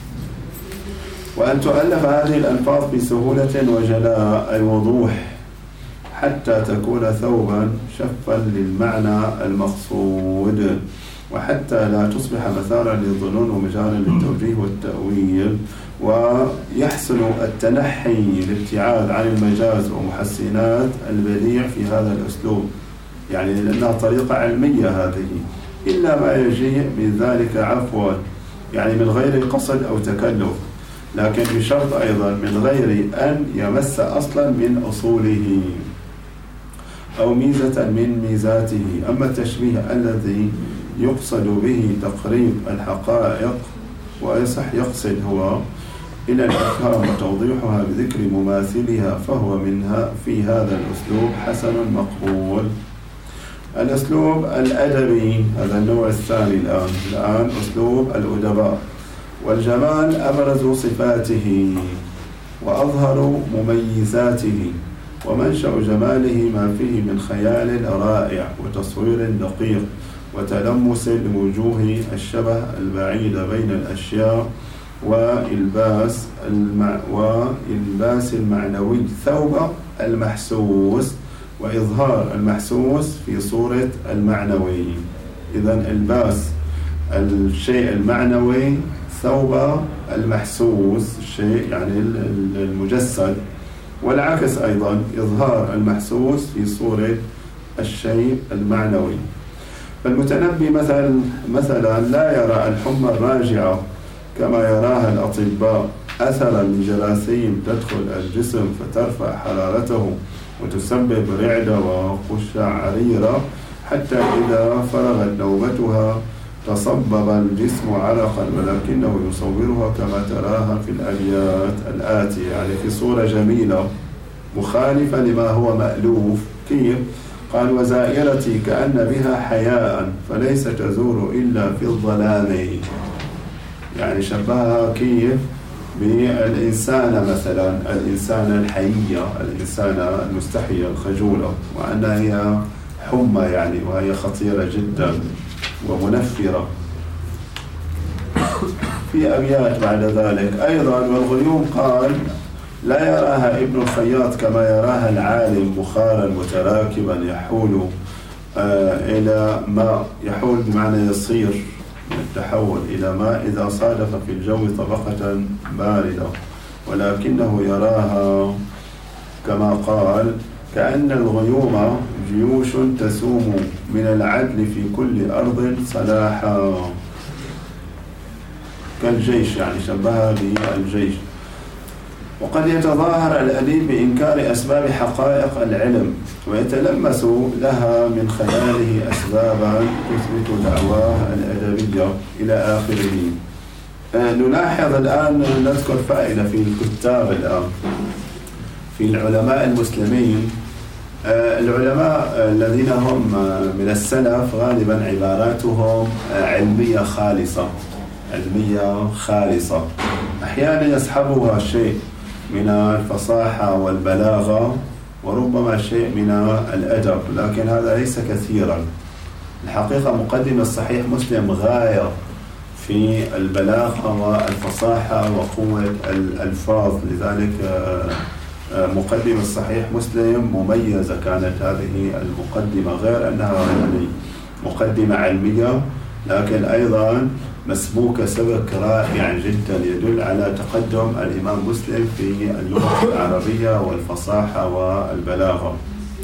وأن تؤلف هذه الألفاظ بسهولة وجلاء، أي وضوح، حتى تكون ثوبا شفا للمعنى المقصود، وحتى لا تصبح مثارا للظنون ومجالا للتوجيه والتأويل. ويحسن التنحي الابتعاد عن المجاز ومحسنات البديع في هذا الأسلوب، يعني لأنها طريقة علمية هذه، إلا ما يجيء من ذلك عفوا، يعني من غير قصد أو تكلف، لكن بشرط أيضا من غير أن يمس أصلا من أصوله أو ميزة من ميزاته. أما التشبيه الذي يقصد به تقريب الحقائق، ويصح يقصد هو إلى الأفهام وتوضيحها بذكر مماثلها، فهو منها في هذا الأسلوب حسن مقبول. الأسلوب الأدبي هذا النوع الثاني الآن أسلوب الأدباء. والجمال أبرز صفاته وأظهر مميزاته، ومنشأ جماله ما فيه من خيال رائع وتصوير دقيق وتلمس لوجوه الشبه البعيد بين الأشياء وإلباس المعنوي ثوب المحسوس، وإظهار المحسوس في صورة المعنوي. إذن إلباس الشيء المعنوي ثوب المحسوس، الشيء يعني المجسد، والعكس أيضا إظهار المحسوس في صورة الشيء المعنوي. فالمتنبي مثلا لا يرى الحمى الراجعة كما يراها الأطباء أثرا لجراثيم تدخل الجسم فترفع حرارته وتسبب رعدة وقشعريرة، حتى إذا فرغت نوبتها تصبب الجسم عرقا، ولكنه يصورها كما تراها في الأبيات الآتية، يعني في صورة جميلة مخالفة لما هو مألوف. كيف؟ قال: وزائرتي كأن بها حياء فليس تزور إلا في الظلام. يعني شبهها كيف بالإنسان مثلا، الإنسان الحية، الإنسان المستحية الخجولة، وأنها هي حمى يعني، وهي خطيرة جدا ومنفرة. في أبيات بعد ذلك أيضا: والغيوم قال لا يراها ابن الخياط كما يراها العالم بخارا متراكبا يحول إلى ماء، يحول بمعنى يصير من التحول إلى ماء إذا صادف في الجو طبقة باردة، ولكنه يراها كما قال: كأن الغيوم جيوش تسوم من العدل في كل أرض صلاحا. كالجيش، يعني شبهها بالجيش. وقد يتظاهر الأديب بإنكار أسباب حقائق العلم ويتلمس لها من خلاله أسبابا تثبت دعواه الأدبية إلى آخره. نلاحظ الآن، نذكر فائدة في الكتاب الآن، في العلماء المسلمين. العلماء الذين هم من السلف غالبا عباراتهم علمية خالصة، علمية خالصة، أحيانا يصحبها شيء من الفصاحة والبلاغة وربما شيء من الأدب، لكن هذا ليس كثيرا. الحقيقة مقدمة صحيح مسلم غاية في البلاغة والفصاحة وقوة الألفاظ، لذلك مقدمة صحيح مسلم مميزة كانت هذه المقدمة، غير أنها يعني مقدمة علمية، لكن أيضا مسبوكة سبك رائع جدا يدل على تقدم الإمام مسلم في اللغة العربية والفصاحة والبلاغة.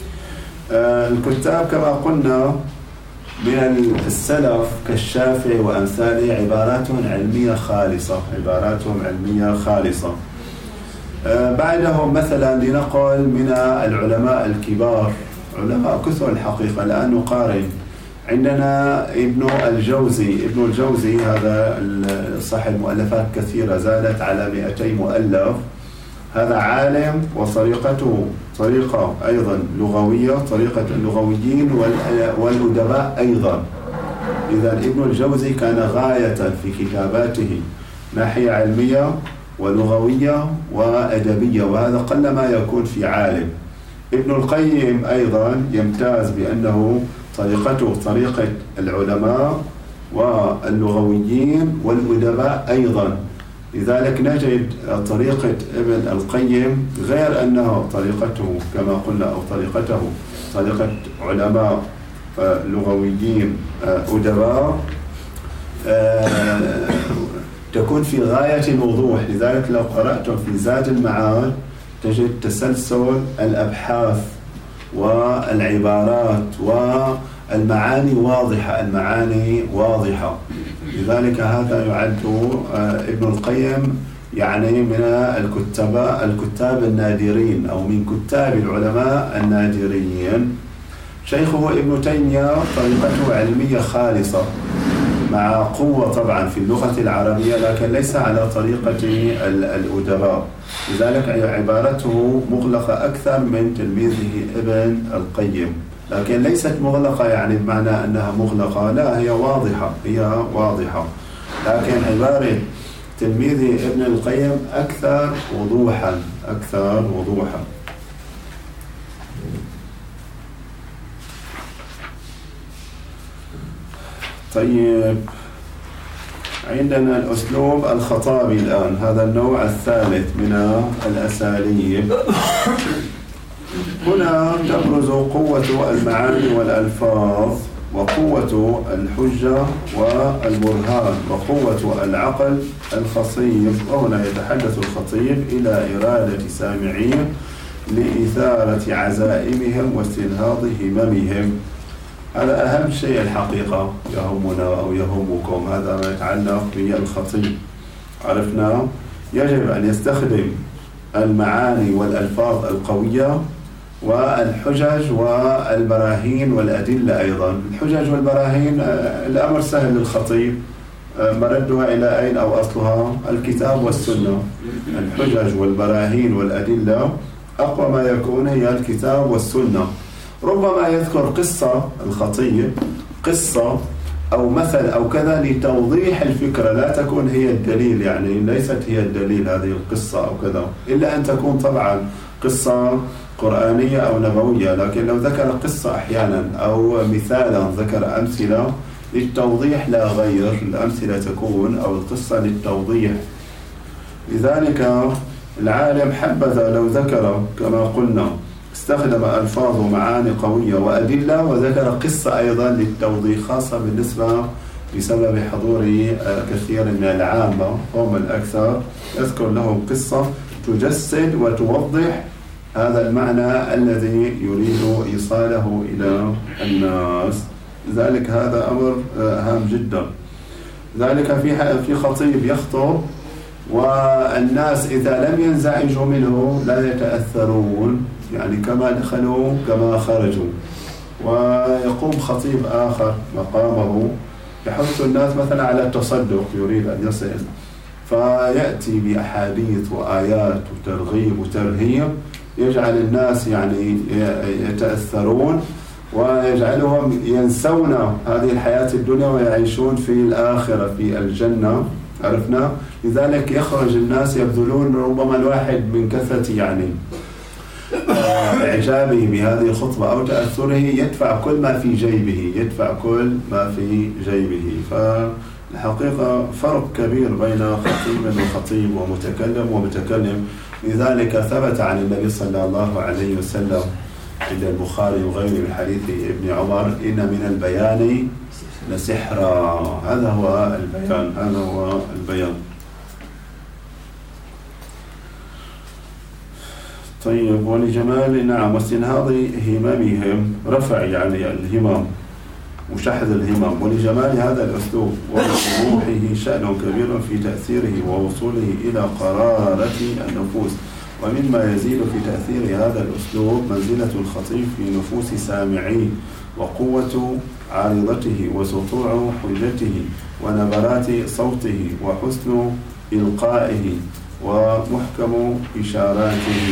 الكتاب كما قلنا من السلف كالشافعي وأمثاله عباراتهم علمية خالصة، عباراتهم علمية خالصة. بعدهم مثلا لنقل من العلماء الكبار، علماء كثر الحقيقة. الآن نقارن، عندنا ابن الجوزي هذا صاحب مؤلفات كثيرة زادت على 200 مؤلف. هذا عالم وطريقته طريقة أيضا لغوية، طريقة اللغويين والأدباء أيضا. إذا ابن الجوزي كان غاية في كتاباته ناحية علمية ولغوية وأدبية، وهذا قل ما يكون في عالم. ابن القيم أيضا يمتاز بأنه طريقته طريقة العلماء واللغويين والأدباء أيضا، لذلك نجد طريقة ابن القيم غير أنه طريقته كما قلنا، أو طريقة علماء لغويين أدباء تكون في غاية الوضوح. لذلك لو قرأتم في زاد المعاد تجد تسلسل الأبحاث والعبارات والمعاني واضحة، لذلك هذا يعد ابن القيم يعني من الكتاب النادرين، أو من كتاب العلماء النادرين. شيخه ابن تيمية طريقته علمية خالصة مع قوة طبعا في اللغة العربية، لكن ليس على طريقة الأدباء، لذلك عبارته مغلقة أكثر من تلميذه ابن القيم، لكن ليست مغلقة يعني بمعنى أنها مغلقة، لا، هي واضحة، لكن عبارة تلميذ ابن القيم أكثر وضوحا. طيب، عندنا الأسلوب الخطابي الآن، هذا النوع الثالث من الأساليب. هنا تبرز قوة المعاني والألفاظ، وقوة الحجة والبرهان، وقوة العقل الخصيب. وهنا يتحدث الخطيب إلى إرادة سامعيه لإثارة عزائمهم واستنهاض هممهم. هذا أهم شيء الحقيقة يهمنا أو يهمكم، هذا ما يتعلق بالخطيب. عرفنا يجب أن يستخدم المعاني والألفاظ القوية والحجج والبراهين والأدلة أيضا. الحجج والبراهين الأمر سهل للخطيب، مردها إلى أين أو أصلها؟ الكتاب والسنة. الحجج والبراهين والأدلة أقوى ما يكون هي الكتاب والسنة. ربما يذكر قصة الخطيب، قصة أو مثل أو كذا لتوضيح الفكرة، لا تكون هي الدليل، يعني ليست هي الدليل هذه القصة أو كذا، إلا أن تكون طبعا قصة قرآنية أو نبوية. لكن لو ذكر قصة أحيانا أو مثالا، ذكر أمثلة للتوضيح لا غير، الأمثلة تكون أو القصة للتوضيح. لذلك العالم حبذا لو ذكر كما قلنا، استخدم ألفاظ ومعاني قوية وأدلة، وذكر قصة أيضا للتوضيح، خاصة بالنسبة بسبب حضور كثير من العامة هم الأكثر، يذكر لهم قصة تجسد وتوضح هذا المعنى الذي يريد إيصاله إلى الناس. لذلك هذا أمر هام جدا. ذلك في خطيب يخطب والناس إذا لم ينزعجوا منه لا يتأثرون، يعني كما دخلوا كما خرجوا. ويقوم خطيب آخر مقامه يحث الناس مثلا على التصدق، يريد أن يصل، فيأتي بأحاديث وآيات وترغيب وترهيب يجعل الناس يعني يتأثرون ويجعلهم ينسون هذه الحياة الدنيا ويعيشون في الآخرة في الجنة. عرفنا؟ لذلك يخرج الناس يبذلون، ربما الواحد من كثرة يعني إعجابه بهذه الخطبة أو تأثره يدفع كل ما في جيبه، فالحقيقة فرق كبير بين خطيب وخطيب ومتكلم ومتكلم. لذلك ثبت عن النبي صلى الله عليه وسلم عند البخاري وغيره من حديث ابن عمر: إن من البيان لسحرا. هذا هو البيان. طيب، ولجمال نعم واستنهاض هممهم، رفع يعني الهمم وشحذ الهمم، ولجمال هذا الأسلوب ولوضوحه شأن كبير في تأثيره ووصوله إلى قرارة النفوس. ومما يزيد في تأثير هذا الأسلوب منزلة الخطيب في نفوس سامعيه، وقوة عارضته، وسطوع حجته، ونبرات صوته، وحسن إلقائه، ومحكم إشاراته.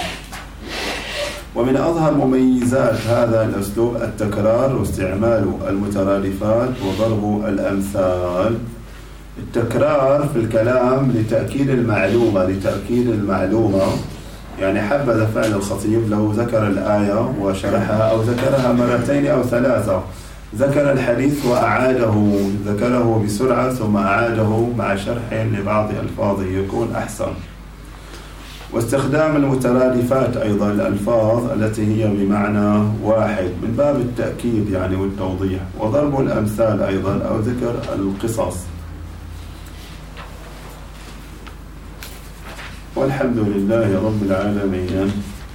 ومن أظهر مميزات هذا الأسلوب التكرار واستعمال المترادفات وضرب الأمثال. التكرار في الكلام لتأكيد المعلومة، يعني حبذا فعل الخطيب لو ذكر الآية وشرحها أو ذكرها مرتين أو ثلاثة، ذكر الحديث وأعاده، ذكره بسرعة ثم أعاده مع شرح لبعض ألفاظه يكون أحسن. واستخدام المترادفات أيضا، الألفاظ التي هي بمعنى واحد من باب التأكيد يعني والتوضيح. وضرب الأمثال أيضا أو ذكر القصص. والحمد لله رب العالمين.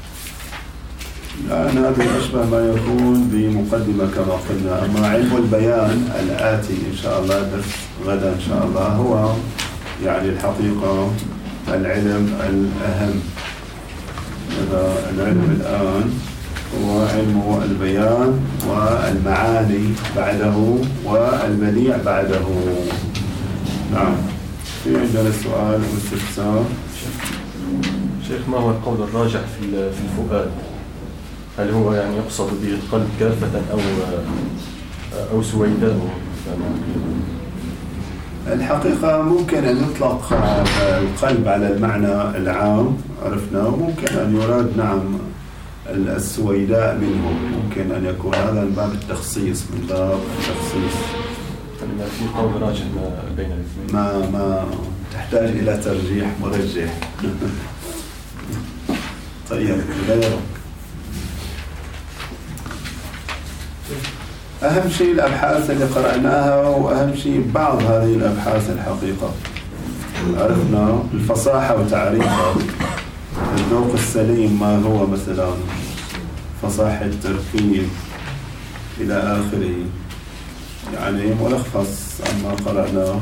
الآن هذا أشبه ما يكون بمقدمة كما قلنا. أما علم البيان الآتي إن شاء الله درس غدا إن شاء الله هو يعني الحقيقة العلم الأهم. هذا العلم الآن هو علم البيان والمعاني بعده والبديع بعده. نعم. في عندنا سؤال واستفسار. شيخ، ما هو القول الراجح في الفؤاد؟ هل هو يعني يقصد به القلب كافة أو سويداء؟ الحقيقة ممكن أن يطلق القلب على المعنى العام عرفنا، وممكن أن يراد نعم السويداء منه، ممكن أن يكون هذا من باب التخصيص، من باب التخصيص. في قول راجح بين الاثنين، ما تحتاج إلى ترجيح مرجح. طيب غيره. أهم شيء الأبحاث اللي قرأناها، وأهم شيء بعض هذه الأبحاث الحقيقة عرفنا الفصاحة وتعريفها، الذوق السليم ما هو مثلا، فصاحة التركيب إلى آخره، يعني ملخص عما قرأناه.